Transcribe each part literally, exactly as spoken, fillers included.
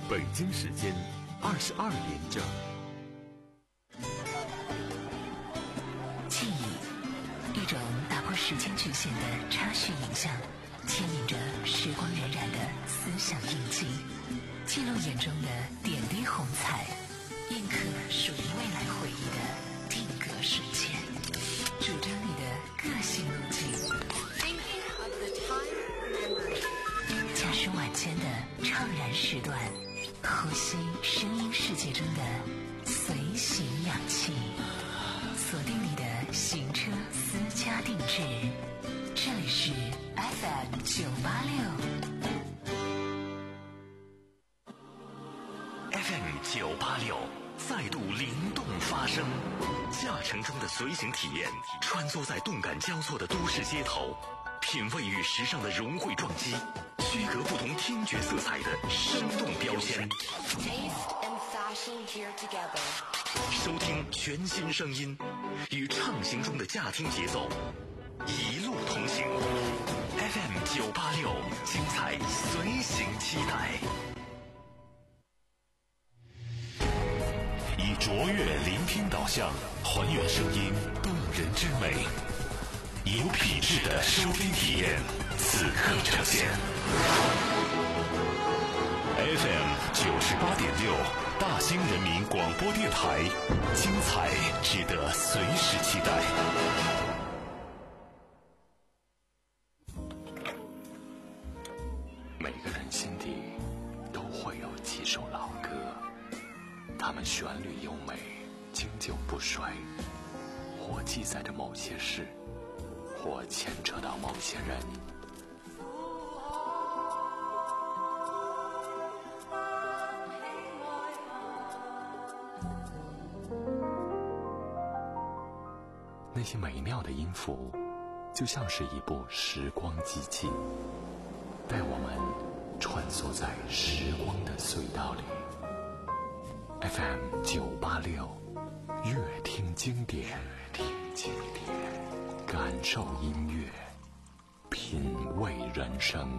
北京时间二十二点整。 记忆，一种打破时间局限的插叙影像，牵引着时光荏苒的思想印记，记录眼中的点滴红彩，印刻属于未来回忆的定格瞬间，主张你的个性路径。驾驶晚间的怅然时段，呼吸声音世界中的随行氧气，锁定你的行车私家定制。这里是 F M 九八六 F M 九八六再度灵动发声，驾乘中的随行体验，穿梭在动感交错的都市街头，品味与时尚的融汇撞击，区隔不同听觉色彩的生动标签。收听全新声音，与畅行中的驾听节奏，一路同行。F M 九八六，精彩随行期待。 以卓越聆听导向，还原声音动人之美，有品质的收听体验，此刻呈现。F M 九十八点六，大兴人民广播电台，精彩值得随时期待。 每个人心底都会有几首老歌，它们旋律优美，经久不衰，或记载着某些事，或牵扯到某些人。那些美妙的音符，就像是一部时光机器，带我们穿梭在时光的隧道里。F M 九八六，乐听经典，乐听经典，感受音乐，品味人生。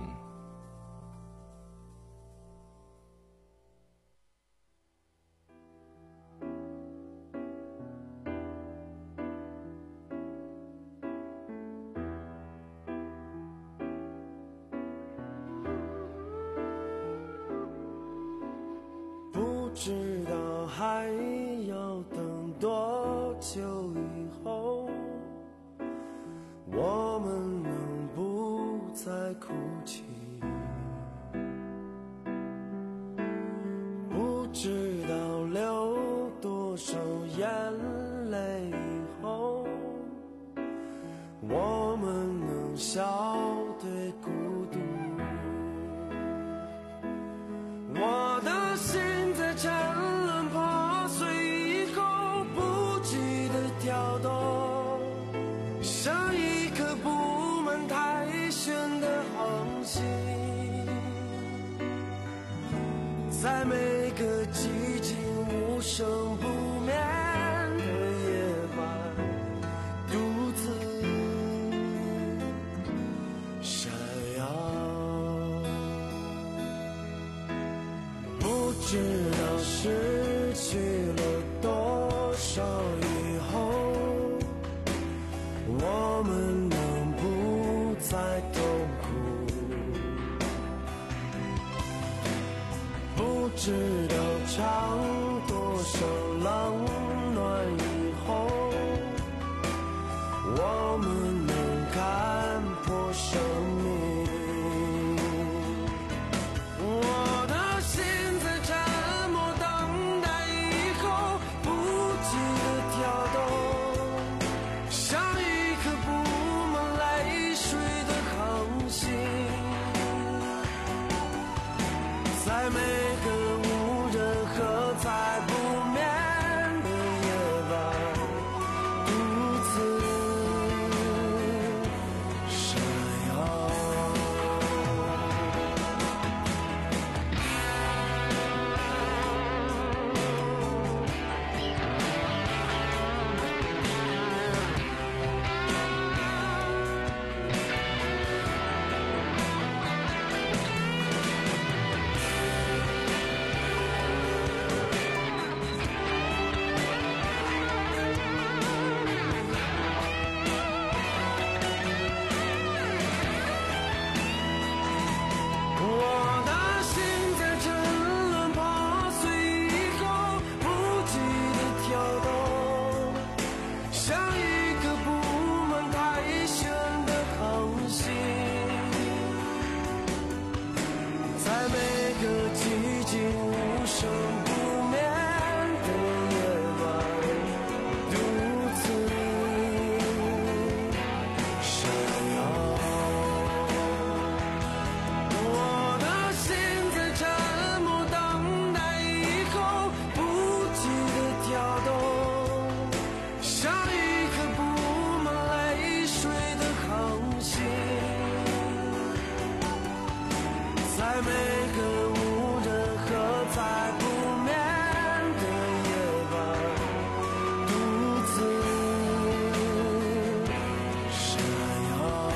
不知道还要等多久以后，我们能不再哭泣？不知道流多少眼泪以后，我们能笑对孤独。我的心在沉沦破碎以后不羁地跳动，像一颗布满苔藓的恒星，在每个寂静无声不眠的夜晚，独自闪耀。不知道失去了多少以后，我们能不再痛苦？不知道尝多少冷暖以后，我们能看破生命。我的心在沉默等待以后不羁地跳动，像一颗布满泪水的恒星，在每个无人和在不眠的夜晚，独自闪耀。 每个寂静无声不眠的夜晚，独自闪耀。我的心在沉默等待以后不羁的跳动，像一颗布满泪水的航行，在每个无人喝彩不眠的夜晚，独自闪耀。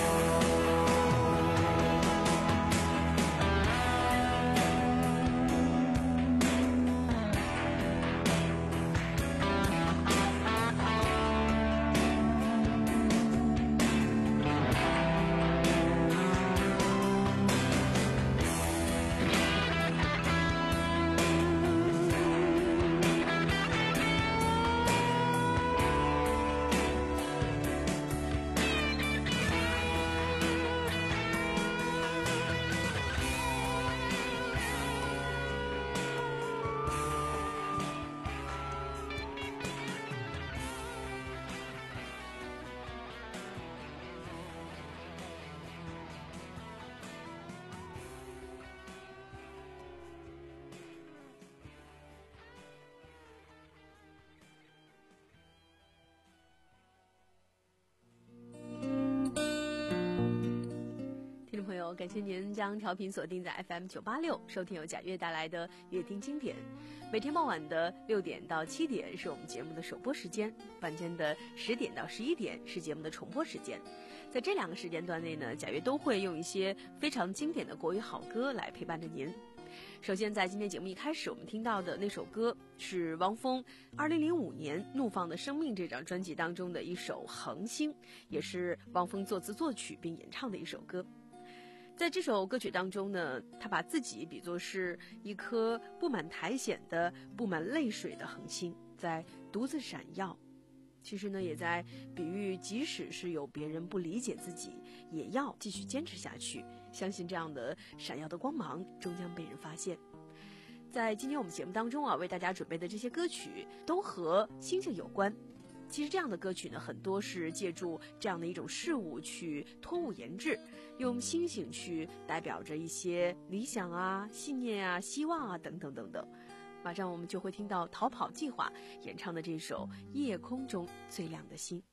听众朋友，感谢您将调频锁定在 F M 九八六，收听由贾悦带来的乐听经典。每天傍晚的六点到七点是我们节目的首播时间，晚间的十点到十一点是节目的重播时间。在这两个时间段内呢，贾悦都会用一些非常经典的国语好歌来陪伴着您。首先在今天节目一开始我们听到的那首歌是汪峰二零零五年《怒放的生命》这张专辑当中的一首《恒星》，也是汪峰作词作曲并演唱的一首歌。在这首歌曲当中呢，他把自己比作是一颗布满苔藓的布满泪水的恒星，在独自闪耀。其实呢，也在比喻即使是有别人不理解自己，也要继续坚持下去，相信这样的闪耀的光芒终将被人发现。在今天我们节目当中啊，为大家准备的这些歌曲都和星星有关。其实这样的歌曲呢，很多是借助这样的一种事物去托物言志，用星星去代表着一些理想啊、信念啊、希望啊等等等等。马上我们就会听到逃跑计划演唱的这首《夜空中最亮的星》。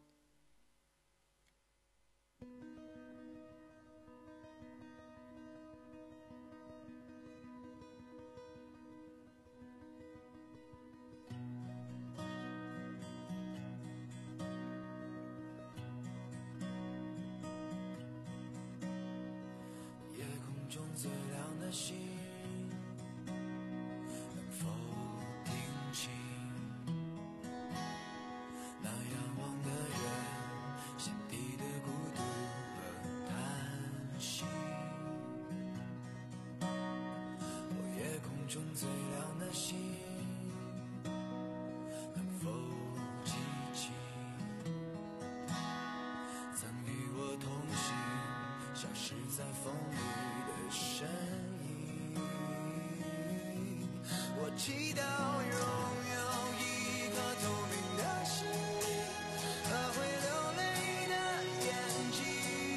最亮的星，能否听清那仰望的人心底的孤独和叹息？哦，夜空中最亮的星，能否记起曾与我同行，消失在风里身影？我祈祷拥有一颗透明的心灵和会流泪的眼睛，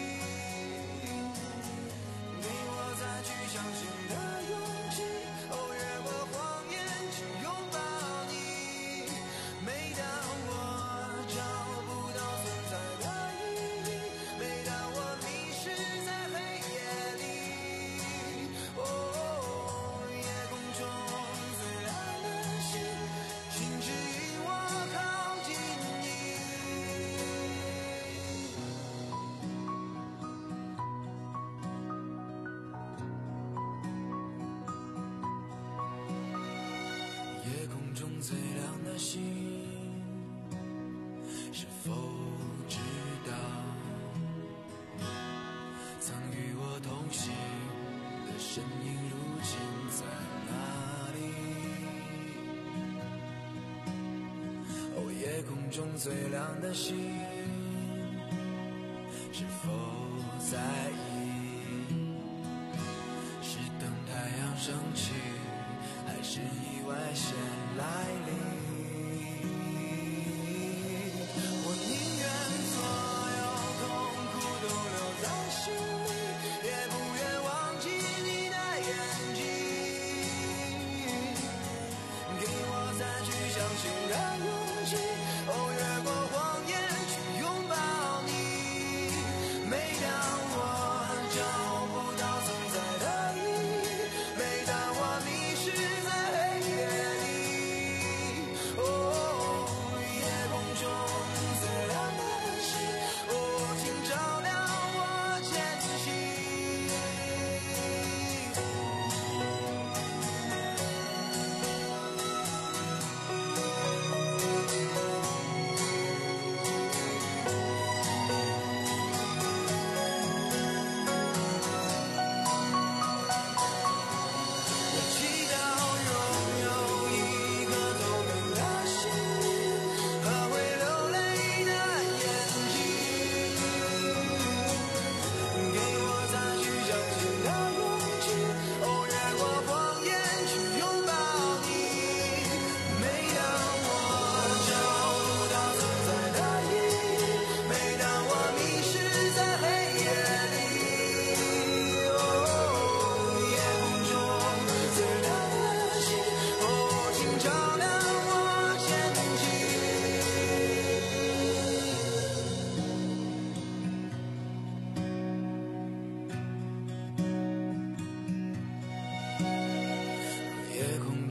给我再去相信的勇气。哦，越过谎言去拥抱你。每当我找不到存在的意义，每当我迷失在黑夜里，哦，夜空中最亮的星，请指引我靠近你。夜空中最亮的星，是否知道曾与我同行的身影如今在哪里？哦，夜空中最亮的星，是否在意？是等太阳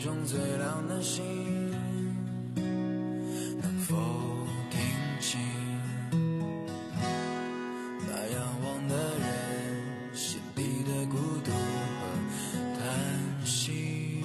中最亮的星，能否听清那仰望的人心底的孤独和叹息？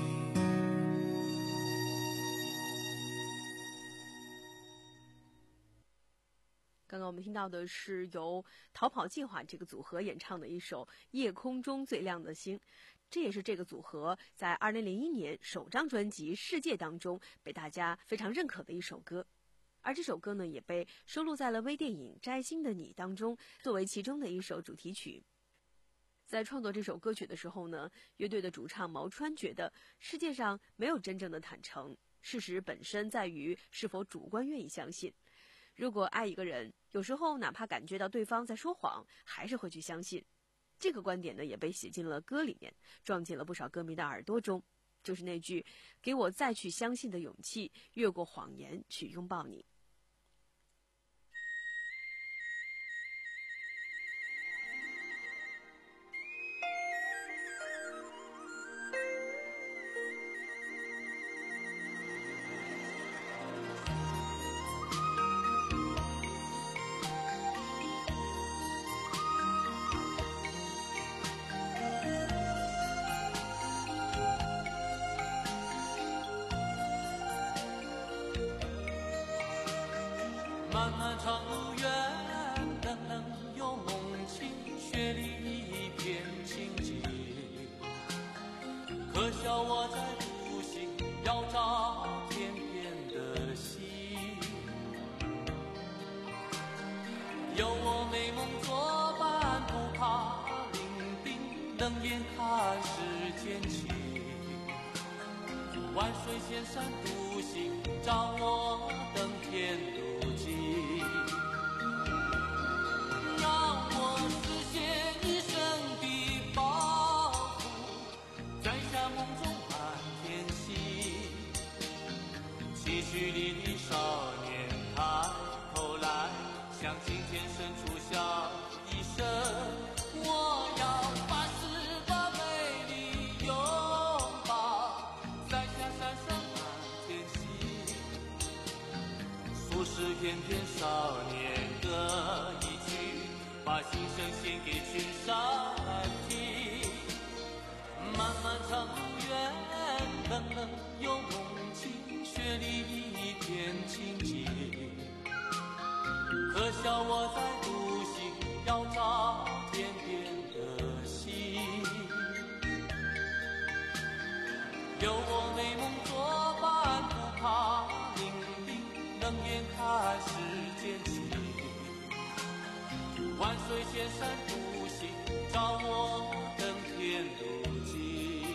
刚刚我们听到的是由逃跑计划这个组合演唱的一首《夜空中最亮的星》，这也是这个组合在二零零一年首张专辑《世界》当中被大家非常认可的一首歌。而这首歌呢，也被收录在了微电影《摘星的你》当中，作为其中的一首主题曲。在创作这首歌曲的时候呢，乐队的主唱毛川觉得世界上没有真正的坦诚，事实本身在于是否主观愿意相信。如果爱一个人，有时候哪怕感觉到对方在说谎，还是会去相信。这个观点呢，也被写进了歌里面，撞进了不少歌迷的耳朵中。就是那句“给我再去相信的勇气，越过谎言去拥抱你”。 漫漫长路远，冷冷又梦清，雪里一片情结。可笑我在独行，要找天边的星。有我美梦作伴，不怕伶仃，冷眼看世间情。万水千山独行，找我登天路径。让我实现一生的抱负，摘下梦中满天星。期许里的少年抬头来，向青天深处笑一声。我要把十八美丽拥抱，摘下闪闪满天星。数十片片少年歌一曲，把心声献给群山听。漫漫长路远，冷冷又梦境，雪里一片情结。可笑我在独行，要找天边的星。有我美梦作伴，不怕伶仃，冷眼看世间情。万水千山独行，找我登天路径。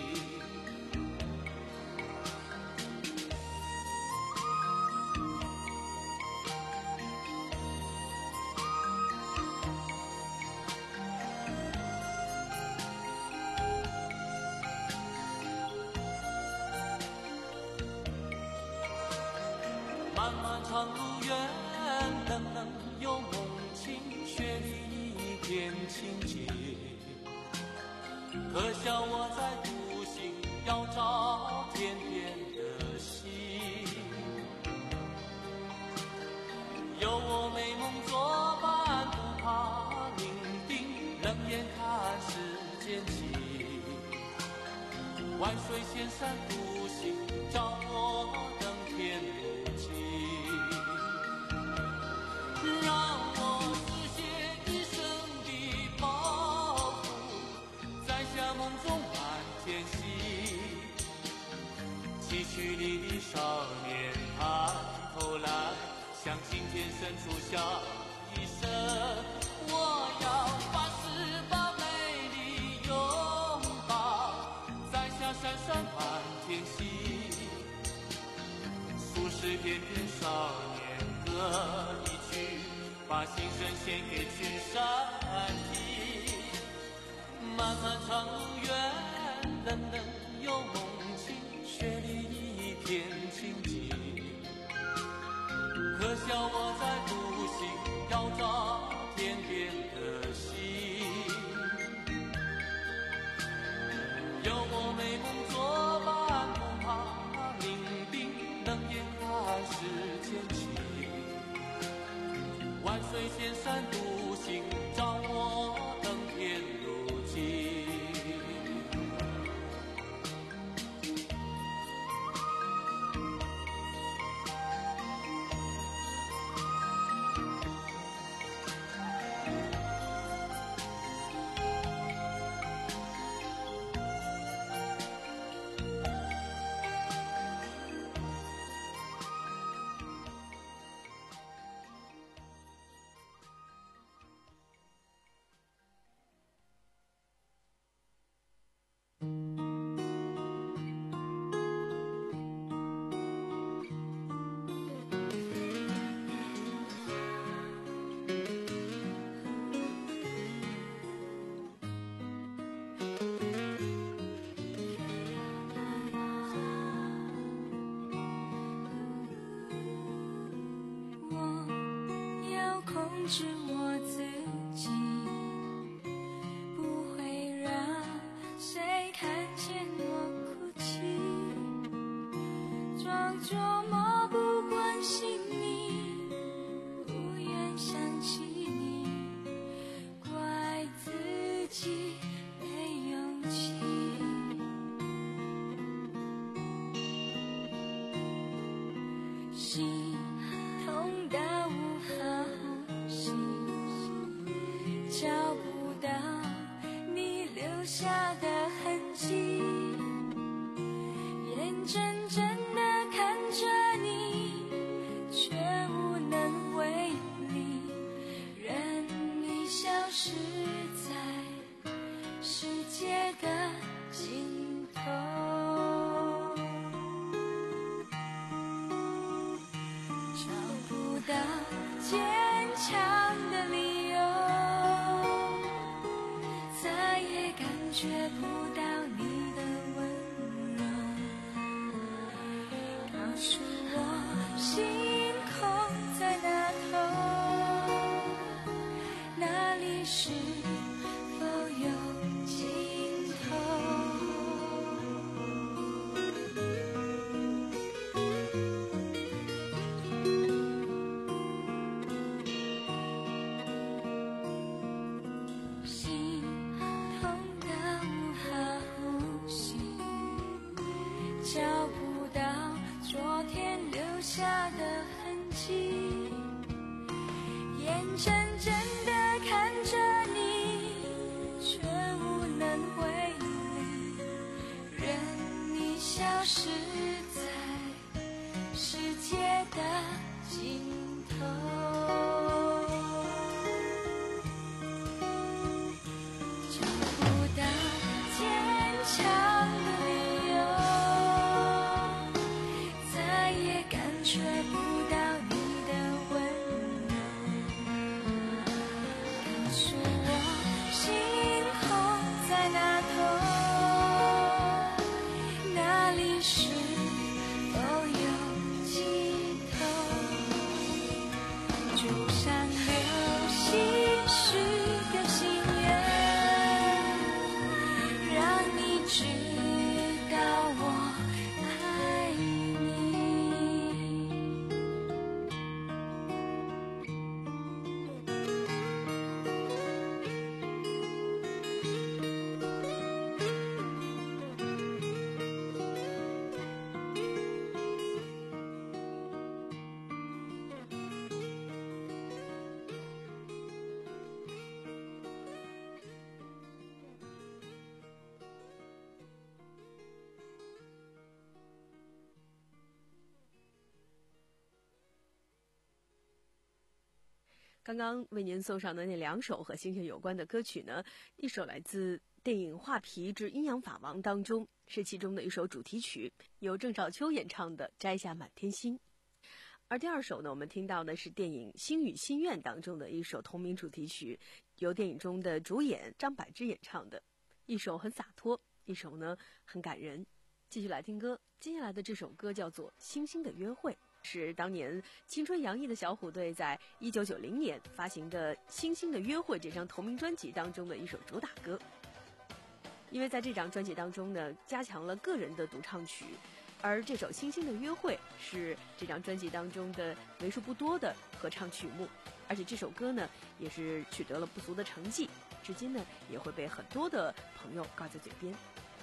漫漫长路远，冷冷又梦清，雪里一片情结。可笑我在独行，要找天边的星。有我美梦作伴，不怕伶仃，冷眼看世间情。万水千山独行，找我登天路径。让我实现一生的抱负，摘下梦中满天星。期许里的少年抬头来，向青天深处笑一声。我要把十八美丽拥抱，摘下闪闪满天星。数十片片少年歌一曲，把心声献给群山听。漫漫长路远，冷冷又梦境，雪里一片情结。可笑我在独行，要找天边的星。有我美梦作伴，不怕仙山独行，照我登天路径。 控制我自己，不会让谁看见我哭泣，装作漠不关心你，不愿想起你，怪自己没勇气。心痛到无法呼吸，找不到你留下的痕迹，眼睁睁地看着你，却无能为力，任你消失在世界的尽头。找不到坚强的理由，再也感觉不到你的温柔，告诉我星空在那头，那里是否有尽头。心痛到无法呼吸，找不到昨天留下的痕迹，眼睁睁地看着你，却无能为力，任你消失在世界的尽头。找不到坚强的理由，再也感觉不到你的温柔，告诉我星空在那头，那里是否有尽头。就像流星许个心愿，让你知道我爱你。 刚刚为您送上的那两首和星星有关的歌曲呢，一首来自电影《画皮之阴阳法王》当中，是其中的一首主题曲，由郑少秋演唱的《摘下满天星》。而第二首呢，我们听到的是电影《星语心愿》当中的一首同名主题曲，由电影中的主演张柏芝演唱的，一首很洒脱，一首呢很感人。继续来听歌，接下来的这首歌叫做《星星的约会》，是当年青春洋溢的小虎队在一九九零年发行的《星星的约会》这张同名专辑当中的一首主打歌。因为在这张专辑当中呢，加强了个人的独唱曲，而这首《星星的约会》是这张专辑当中的为数不多的合唱曲目， 而且这首歌呢也是取得了不俗的成绩，至今呢也会被很多的朋友挂在嘴边。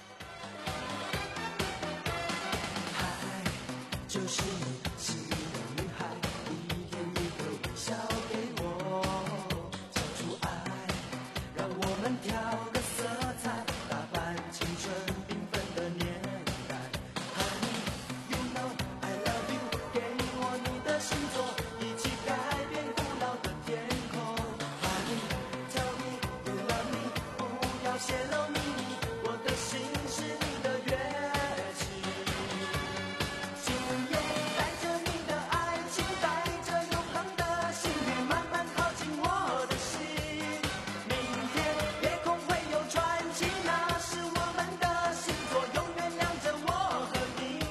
爱就是你心里的女孩，一天一个微笑给我，交出爱，让我们调个色彩，打扮青春缤纷的年代。Honey, you know I love you， 给我你的星座，一起改变古老的天空。Honey, tell me you love me， 不要泄露秘密，我的心是你的乐器。今夜带着你的爱情，带着永恒的幸运，慢慢靠近我的心。明天夜空会有传奇，那是我们的星座，永远亮着我和你。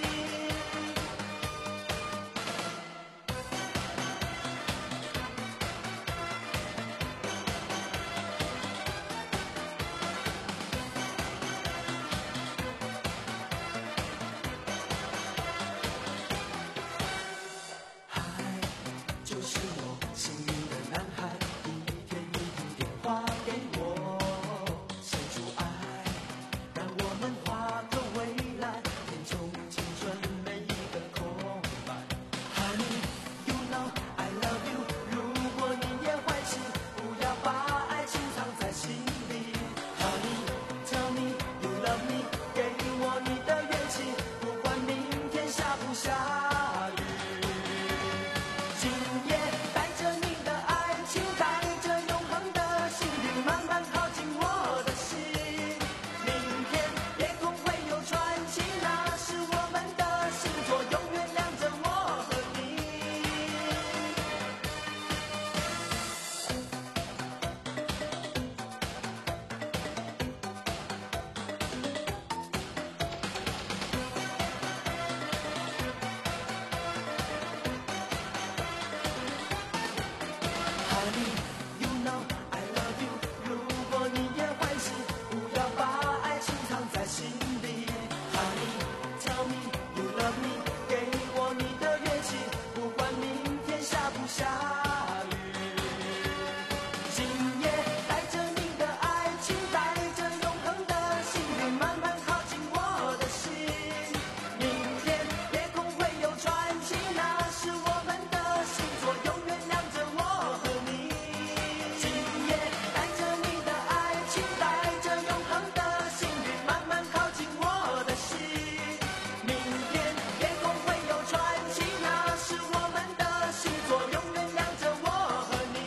爱就是我幸运的男孩，一天一通电话给我，献出爱，让我们画个未来，填充青春每一个空白。Honey, you know I love you， 如果你也怀疑，不要把爱情藏在心里。Honey, tell me you love me， 给我你的元气，不管明天下不下雨。今夜带着你的爱情，带着永恒的幸运，慢慢靠近我的心。明天夜空会有传奇，那是我们的星座，永远亮着我和你。Honey, you know I love you， 如果你也欢喜，不要把爱情藏在心里。Honey, tell me you love me， 给我你的乐器，不管明天下不下雨。今夜带着你的爱情，带着永恒的幸运，慢慢靠近我的心。明天夜空会有传奇，那是我们的星座，永远亮着我和你。今夜带着你的爱情，带着永恒的幸运，慢慢靠近我的心。明天夜空会有传奇，那是我们的星座，永远亮着我和你，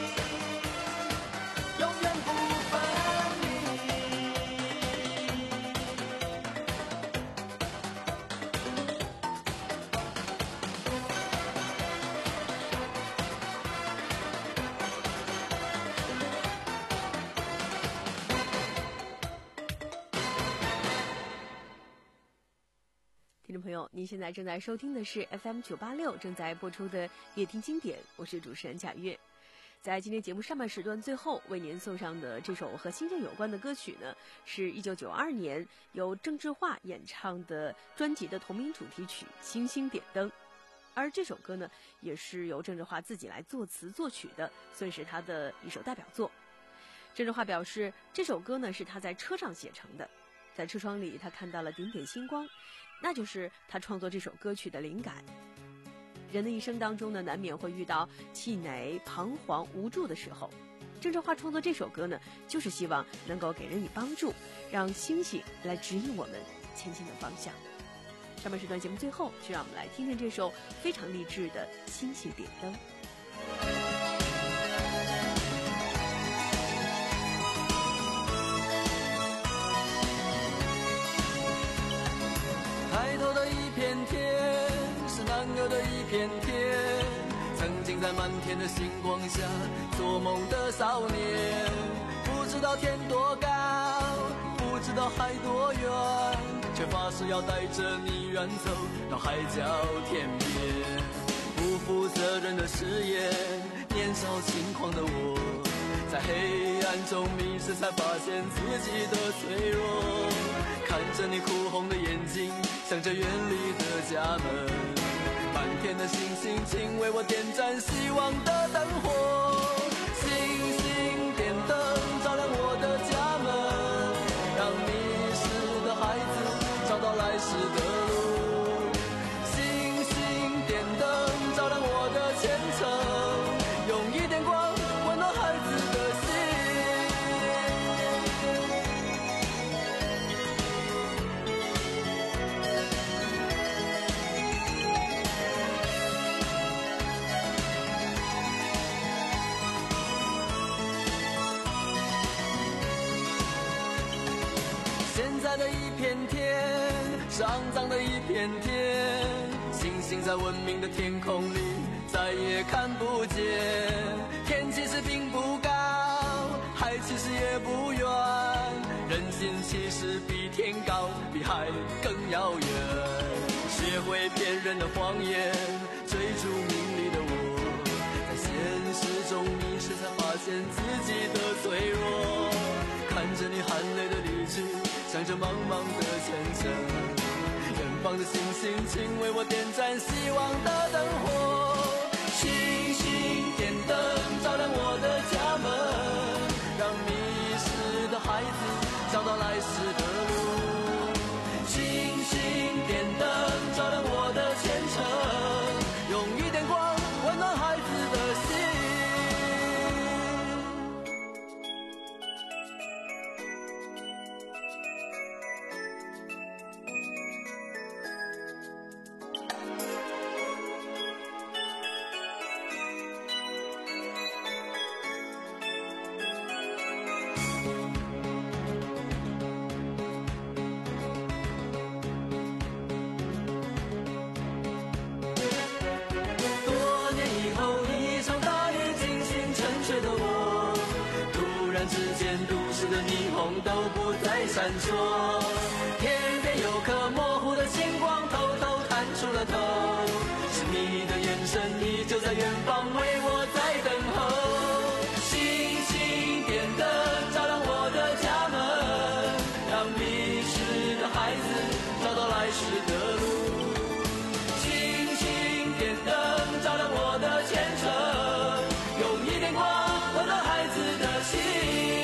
永远不分离。 听众朋友，您现在正在收听的是 F M 九八六正在播出的夜听经典，我是主持人贾月。在今天节目上半时段最后为您送上的这首和新政有关的歌曲呢，是一九九二年由郑智化演唱的专辑的同名主题曲《星星点灯》，而这首歌呢也是由郑智化自己来作词作曲的，算是他的一首代表作。郑智化表示，这首歌呢是他在车上写成的，在车窗里他看到了点点星光，那就是他创作这首歌曲的灵感。人的一生当中呢，难免会遇到气馁、彷徨、无助的时候。郑智化创作这首歌呢，就是希望能够给人以帮助，让星星来指引我们前进的方向。上半时段节目最后，就让我们来听听这首非常励志的《星星点灯》。 抬头的一片天，是男儿的一片天。曾经在满天的星光下做梦的少年，不知道天多高，不知道海多远，却发誓要带着你远走到海角天边。不负责任的誓言，年少轻狂的我，在黑暗中迷失，才发现自己的脆弱。看着你哭红的眼睛，想着远离的家门，满天的星星，请为我点燃希望的灯火。星星点灯照亮我的家门，让迷失的孩子找到来时的路。星星点灯照亮我的前程，用一点光温暖孩子的心。现在的一片天，上涨的一片天，星星在文明的天空里再也看不见。天其实并不高，海其实也不远，人心其实比天高，比海更遥远。学会骗人的谎言，追逐名利的我，在现实中迷失，才发现自己的脆弱。看着你含泪的离去，向着茫茫的前程，远方的星星，请为我点燃希望的灯火。星星点灯照亮我的家门，让迷失的孩子找到来时的路。星星点灯照亮我的前程，用一点光温暖孩子的心。都不再闪烁，天边有颗模糊的星光偷偷探出了头，是你的眼神依旧在远方为我在等候。星星点灯照亮我的家门，让迷失的孩子找到来时的路。星星点灯照亮我的前程，用一点光温暖孩子的心。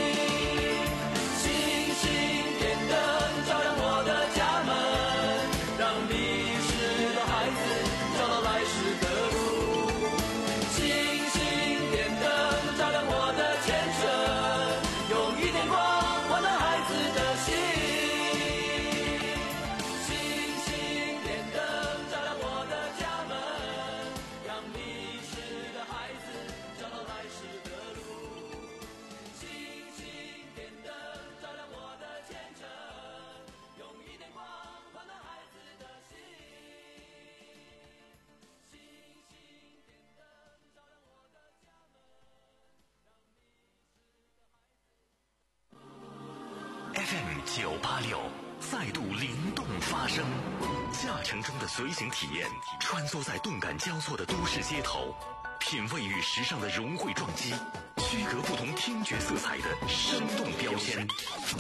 F M 九八六再度灵动发声，驾乘中的随行体验，穿梭在动感交错的都市街头，品味与时尚的融汇撞击，区隔不同听觉色彩的生动标签。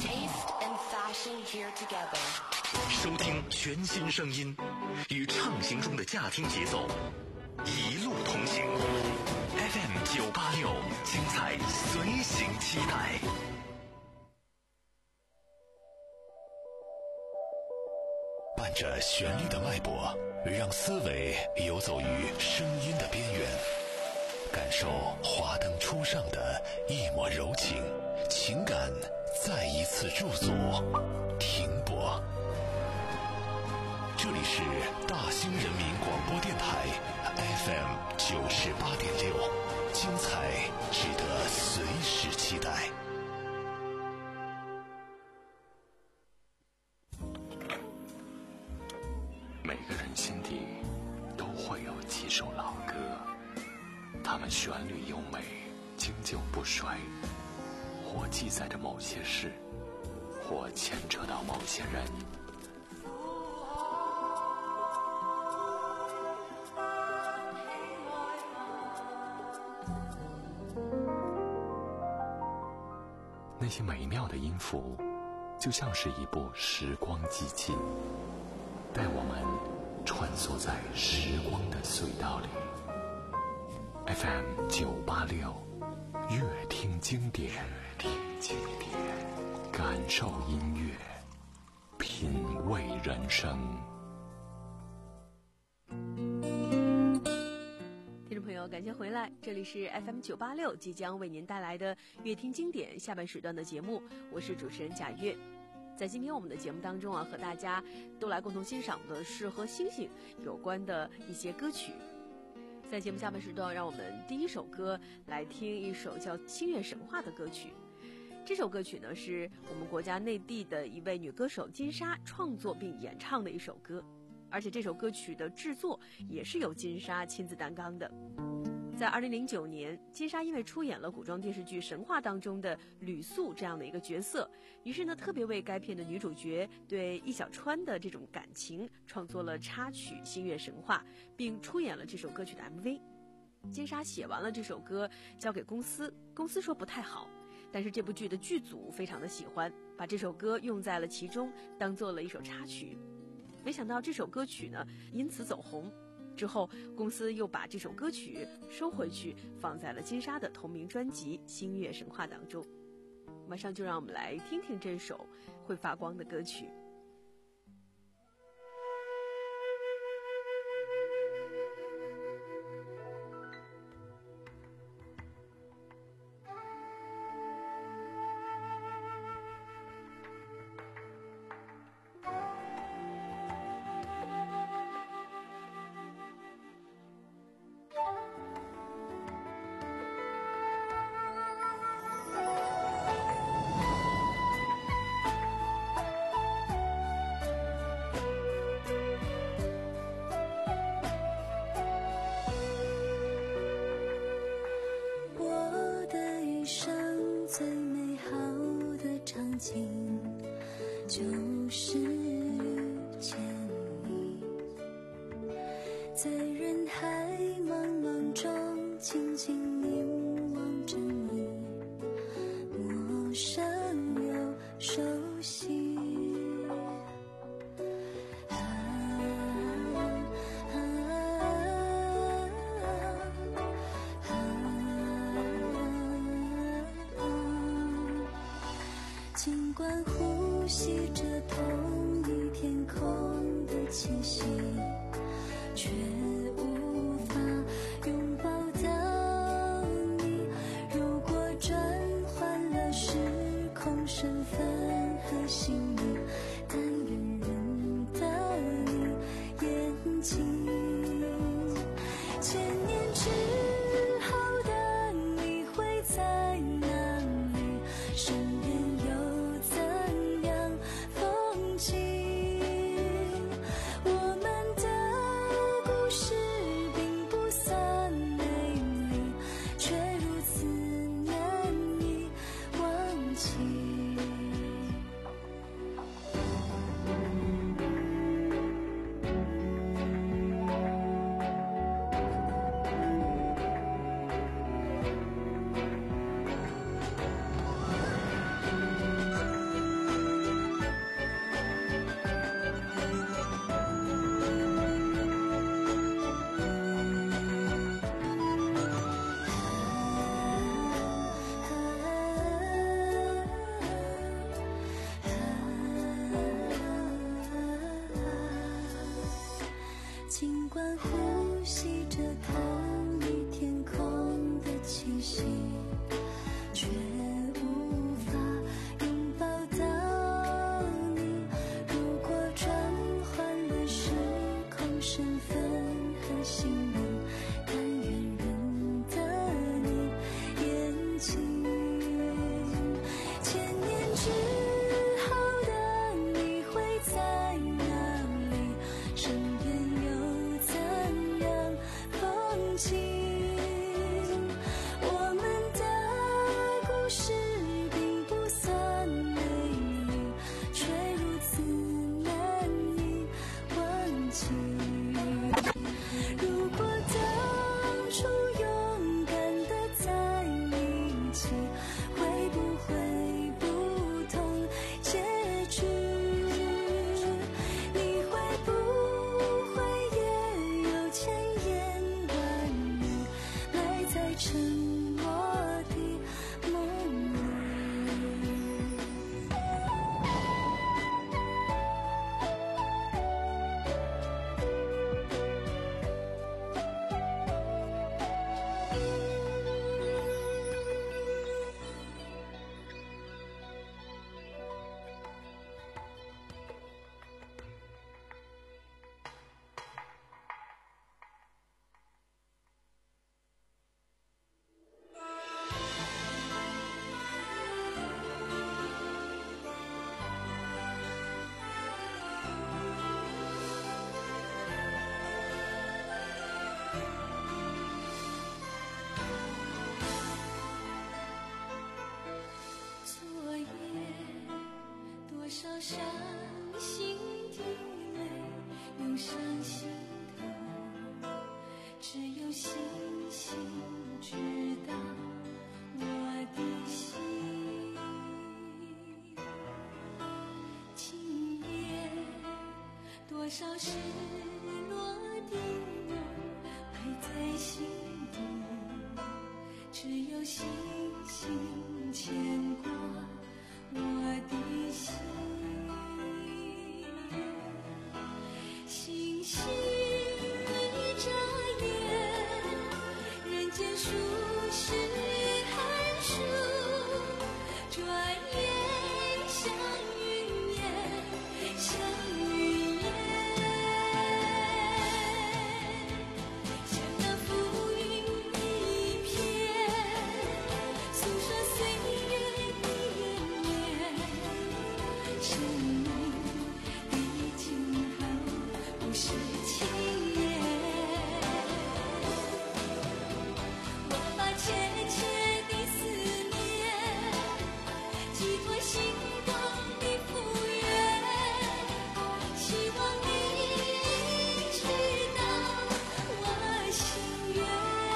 收听全新声音，与畅行中的驾听节奏，一路同行。F M 九八六，精彩随行期待。 伴着旋律的脉搏，让思维游走于声音的边缘，感受华灯初上的一抹柔情，情感再一次驻足停泊。这里是大兴人民广播电台 F M 九十八点六，精彩值得随时期待。 每个人心底都会有几首老歌，它们旋律优美，经久不衰，或记载着某些事，或牵扯到某些人。那些美妙的音符，就像是一部时光机器，带我们穿梭在时光的隧道里。F M 九八六，乐听经典，听经典，感受音乐，品味人生。 听众朋友，感谢回来，这里是 F M 九八六即将为您带来的乐听经典下半时段的节目，我是主持人贾月。在今天我们的节目当中啊，和大家都来共同欣赏的是和星星有关的一些歌曲。在节目下半时段，让我们第一首歌来听一首叫《星月神话》的歌曲。这首歌曲呢，是我们国家内地的一位女歌手金莎创作并演唱的一首歌，而且这首歌曲的制作也是由金莎亲自担纲的。在二零零九年，金莎因为出演了古装电视剧《神话》当中的吕素这样的一个角色，于是呢特别为该片的女主角对易小川的这种感情创作了插曲《星月神话》，并出演了这首歌曲的 M V。 金莎写完了这首歌交给公司，公司说不太好，但是这部剧的剧组非常的喜欢，把这首歌用在了其中，当做了一首插曲。没想到这首歌曲呢因此走红，之后公司又把这首歌曲收回去，放在了金莎的同名专辑《星月神话》当中。马上就让我们来听听这首会发光的歌曲。 就是遇见你，在人海茫茫中静静凝望着你，陌生又熟悉。啊啊啊啊！尽管呼吸着同一天空的气息，却无法拥抱到你。如果转换了时空身份和姓名，但愿认得你眼睛。千年之后的你会在哪里？身边又怎样风景？我们的故事并不算美丽，却如此难以忘记。尽管呼吸着同一天空的气息，却无法拥抱到你。如果转换了时空身份和姓名，但愿认得你眼睛。千年之后的你会在哪里？身边又怎样风景？我们的故事并不算美丽，却如此难以忘记。如果当初勇敢地在一起，会不会不同结局？你会不会伤心的泪涌上心头，只有星星知道我的心。今夜多少失落的梦埋在心底，只有星星牵挂我的心。星星一眨眼，人间数十寒暑，转眼像云烟，像云烟，像那浮云一片，诉说岁月的延绵。生命的尽头不是轻言，我把切切的思念寄托心中的福愿，希望你知道我心愿。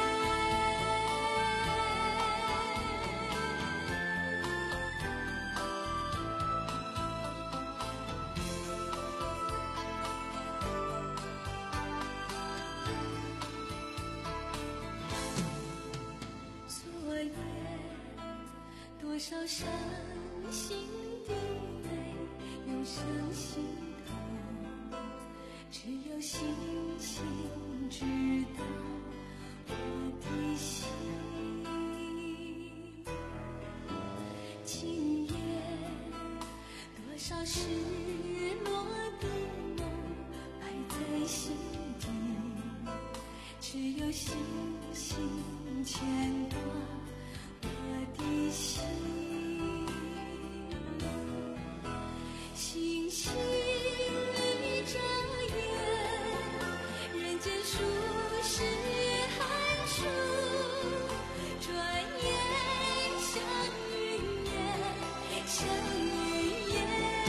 昨夜多少伤心的泪涌上心头，只有星星知道我的心。今夜多少失落的梦埋在心底，只有星星牵挂我的心。星星一眨眼，人间数十寒暑，转眼像云烟，像云烟，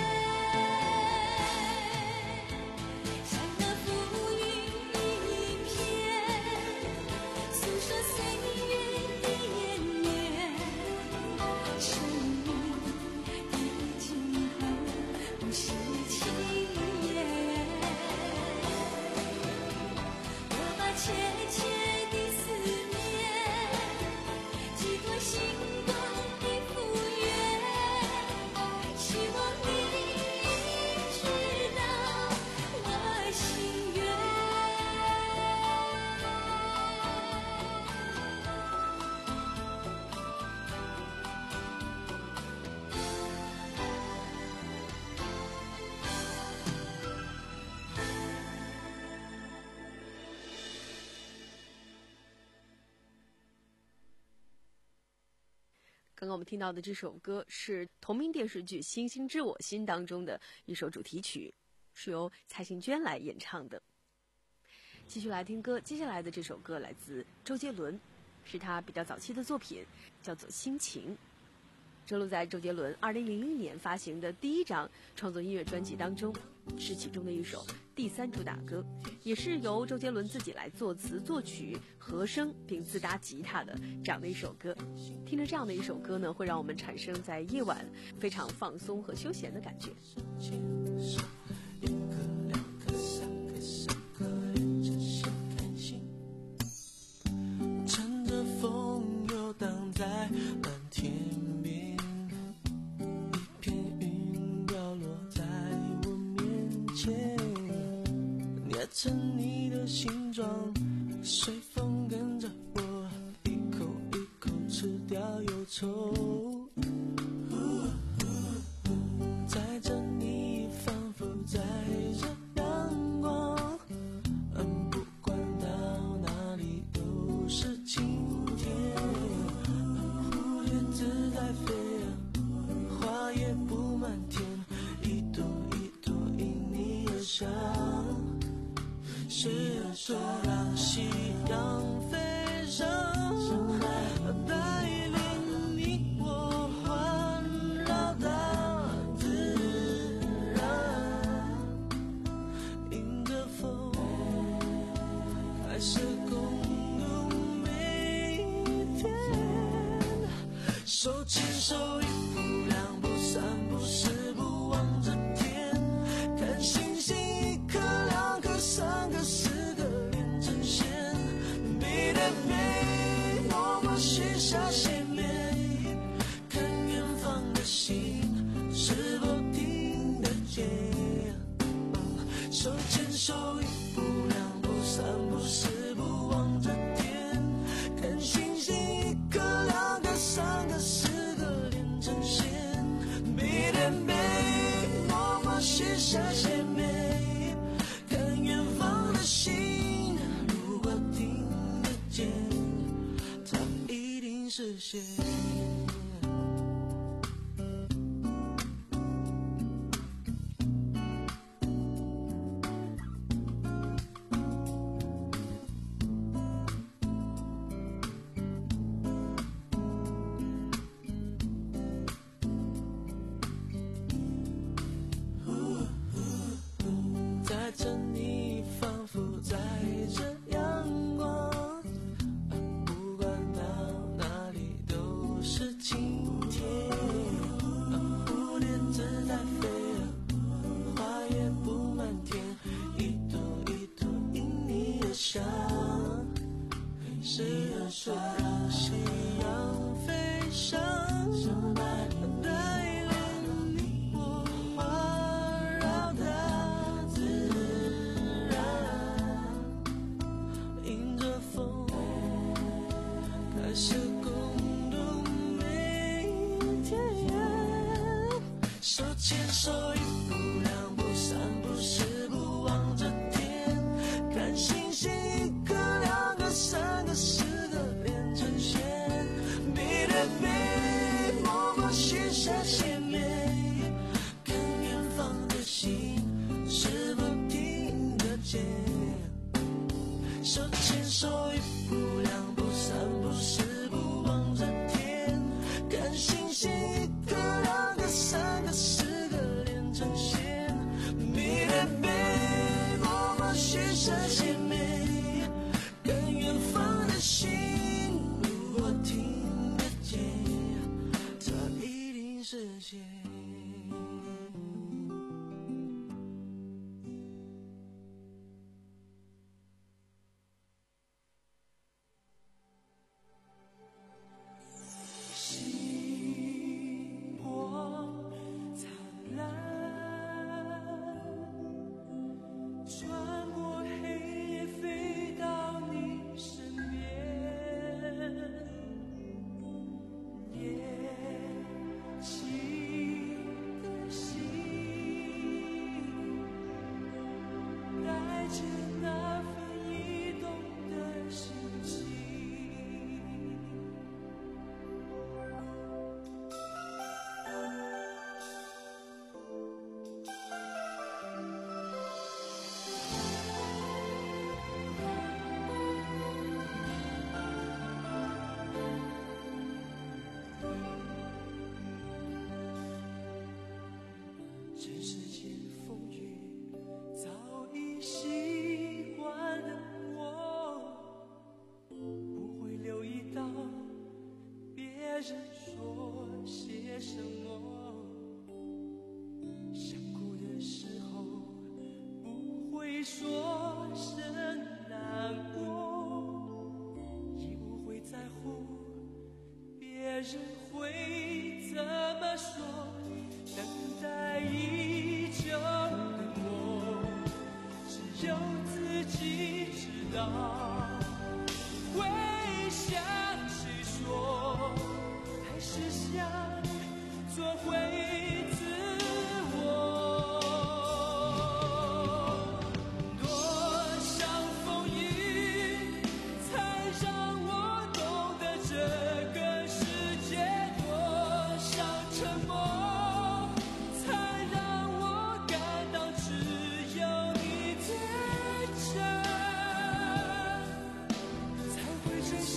像那浮云一片，诉说岁月的延绵。生命的尽头不是轻言，我把切切的思念寄托心中的福愿，希望你知道我心愿。 刚刚我们听到的这首歌是同名电视剧《星星知我心》当中的一首主题曲，是由蔡幸娟来演唱的。继续来听歌，接下来的这首歌来自周杰伦，是他比较早期的作品，叫做《心情》，收录在周杰伦二零零零年发行的第一张创作音乐专辑当中，是其中的一首第三主打歌，也是由周杰伦自己来作词作曲和声并自搭吉他的这样的一首歌。听着这样的一首歌呢，会让我们产生在夜晚非常放松和休闲的感觉。 一个两个三个三个连着线看星，乘着风游荡在蓝天边，一片云掉落在我面前，捏成你的形状，随风跟着我一口一口吃掉忧愁，载着你仿佛载着阳光，嗯，不管到哪里都是晴天，蝴蝶自在飞，花也布满天，一朵一朵因你而香，谁说让夕阳飞上，带领你我环绕大自手牵手一步两步三步四步望着天，看星星一颗两颗三个四个连成线，背对背我们许下心愿，看远方的星是否听得见。手牵手一步两步三步四步望着天，看星星一颗两颗三个四个连成线，背对背我们许下心愿，看远方的星如果听得见，它一定实现。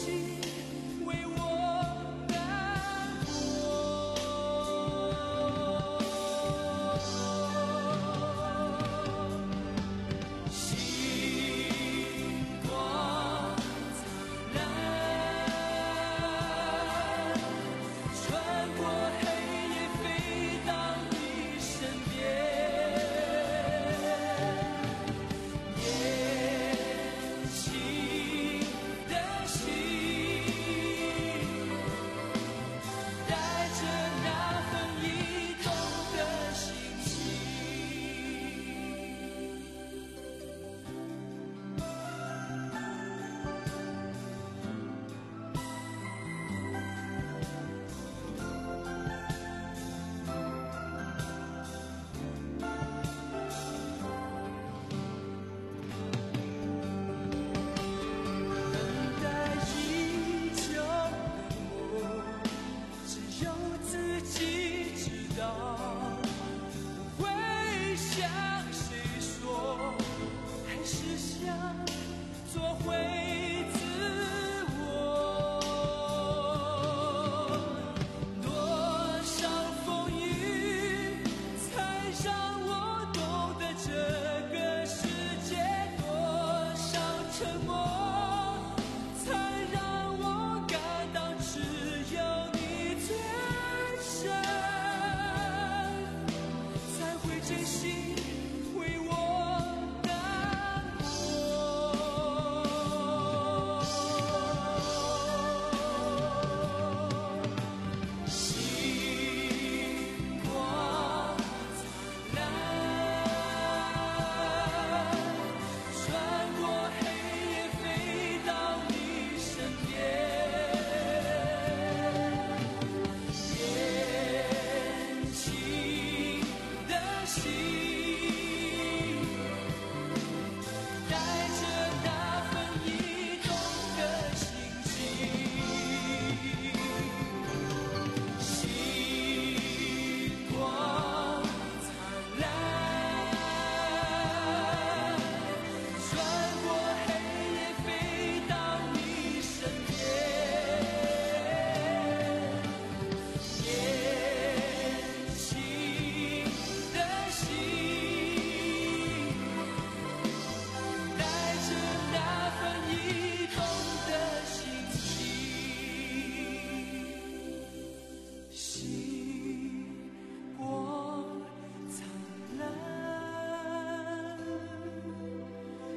为我难过。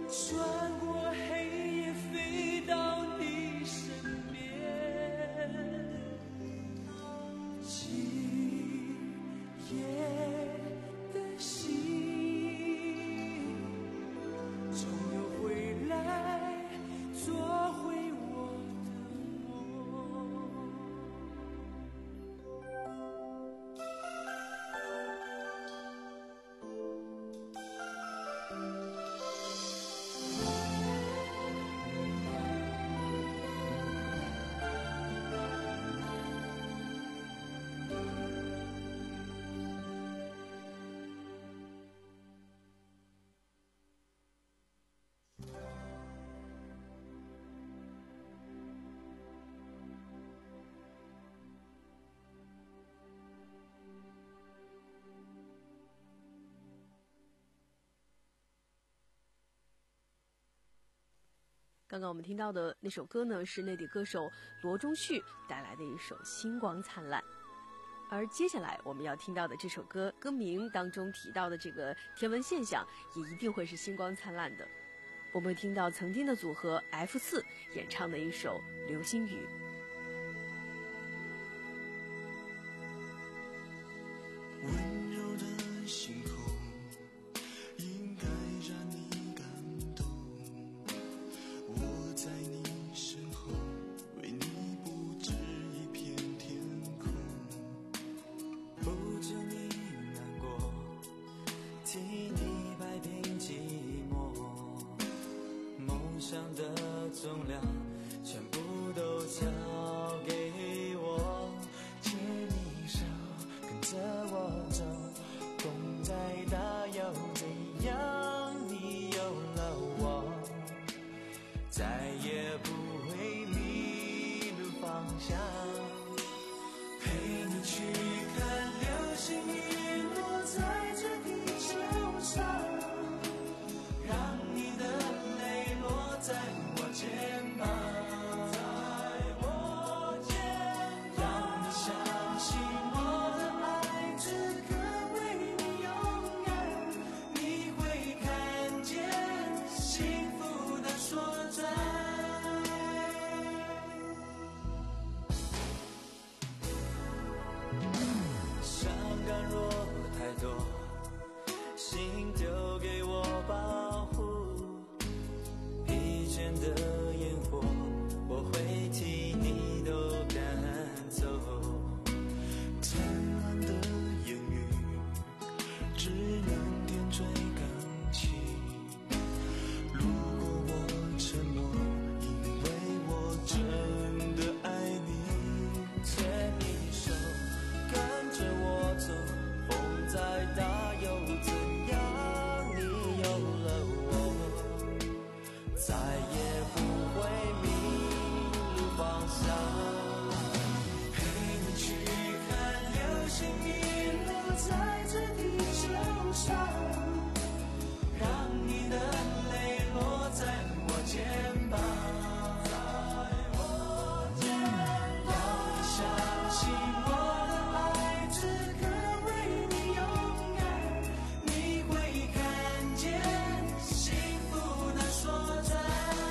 穿过黑夜飞到你身边，今夜的心终有回来做回我的梦。 刚刚我们听到的那首歌呢，是内地歌手罗中旭带来的一首《星光灿烂》。而接下来我们要听到的这首歌，歌名当中提到的这个天文现象，也一定会是星光灿烂的。我们会听到曾经的组合 F 四 演唱的一首《流星雨》。 温柔的星空应该让你感动，我在你身后为你布置一片天空，不准你难过，替你摆平寂寞，梦想的重量全部都交给我，牵你手跟着我走，风再大又怎样，你有了我，再也不会迷路方向，陪你去看流星雨落在这地球上，让你的泪落在我肩膀，让你相信我的爱只可为你勇敢，你会看见幸福的所在。伤感若太多，心丢给我保护，疲倦的烟火我会替你都赶走，灿烂的言语只能点缀感情，如果我沉默，因为我真的爱你，牵你手跟着我走，风再大又怎样，你有了我，再也不会迷路方向，陪你去看流星雨落在这地球上，让你的泪落在我肩膀，要你相信我的爱只可为你勇敢，你会看见幸福的所在。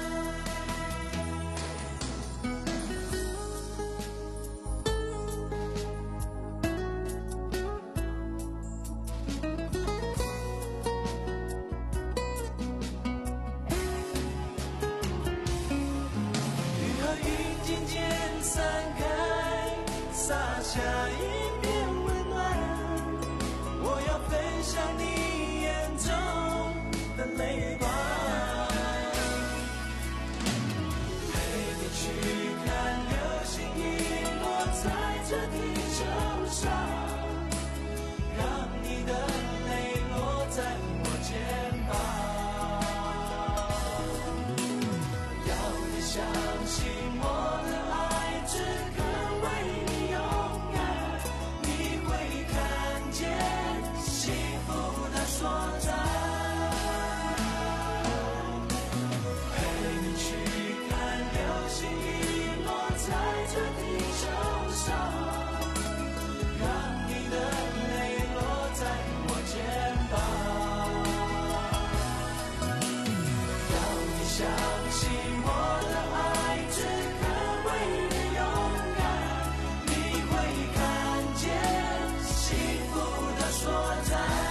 雨和云渐渐散开，洒下一片温暖，我要分享你眼中的泪光，陪你去看流星雨落在这地球上，让你的泪落在我肩膀，要你相信我的爱只可为你勇敢， 相信我的爱只可贵的勇敢，你会看见幸福的所在，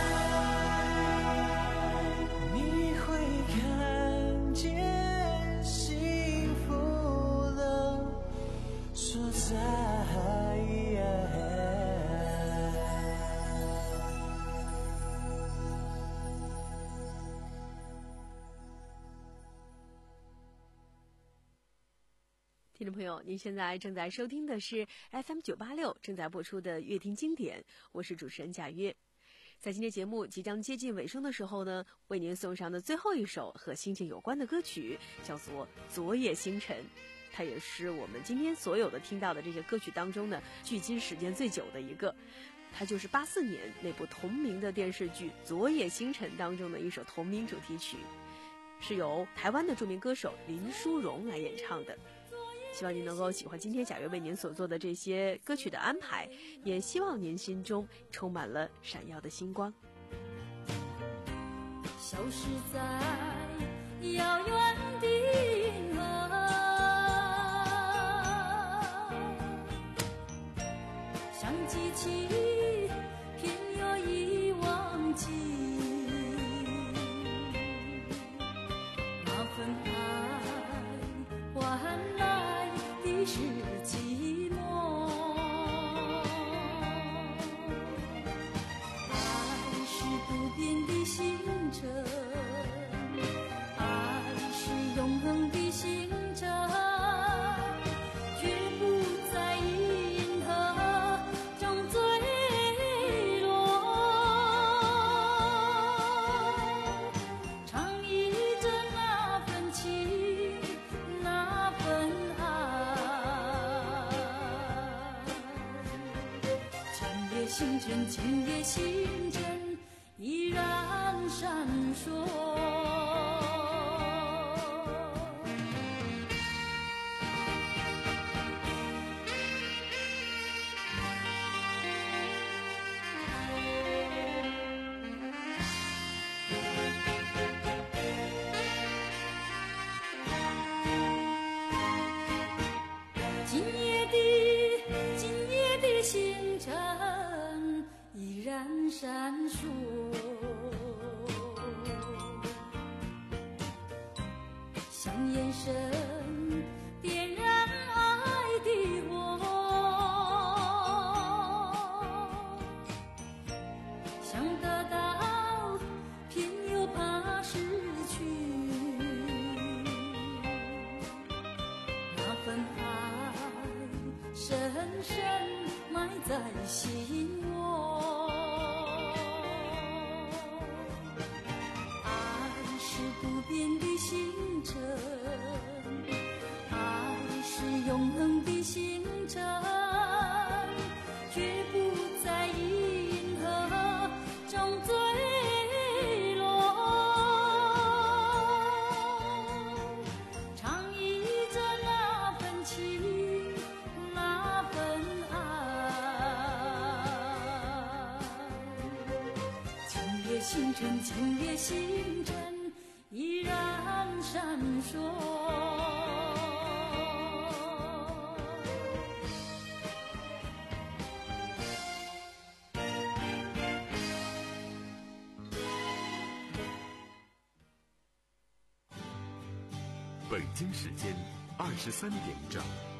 你会看见幸福的所在。 听众朋友，您现在正在收听的是 F M 九八六正在播出的乐听经典，我是主持人贾约。在今天节目即将接近尾声的时候呢，为您送上的最后一首和心情有关的歌曲叫做《昨夜星辰》，它也是我们今天所有的听到的这些歌曲当中呢，距今时间最久的一个。它就是八四年那部同名的电视剧《昨夜星辰》当中的一首同名主题曲，是由台湾的著名歌手林淑荣来演唱的。希望您能够喜欢今天贾约为您所做的这些歌曲的安排，也希望您心中充满了闪耀的星光。 消失在遥远的银河，像记起偏又已忘记那份爱换来是寂寞，爱是不变的星辰，爱是永恒的星辰，绝不在银河中坠落。唱忆着那份情，那份爱。星辰，今夜星辰依然闪烁。今夜的，今夜的星辰依然闪烁，像眼神点燃爱的火，想得到偏又怕失去，那份爱深深埋在心窝。不变的星辰，爱是永恒的星辰，绝不在银河中坠落。唱忆着那份情，那份爱，今夜星辰，今夜星辰依然闪烁。 北京时间二十三点整。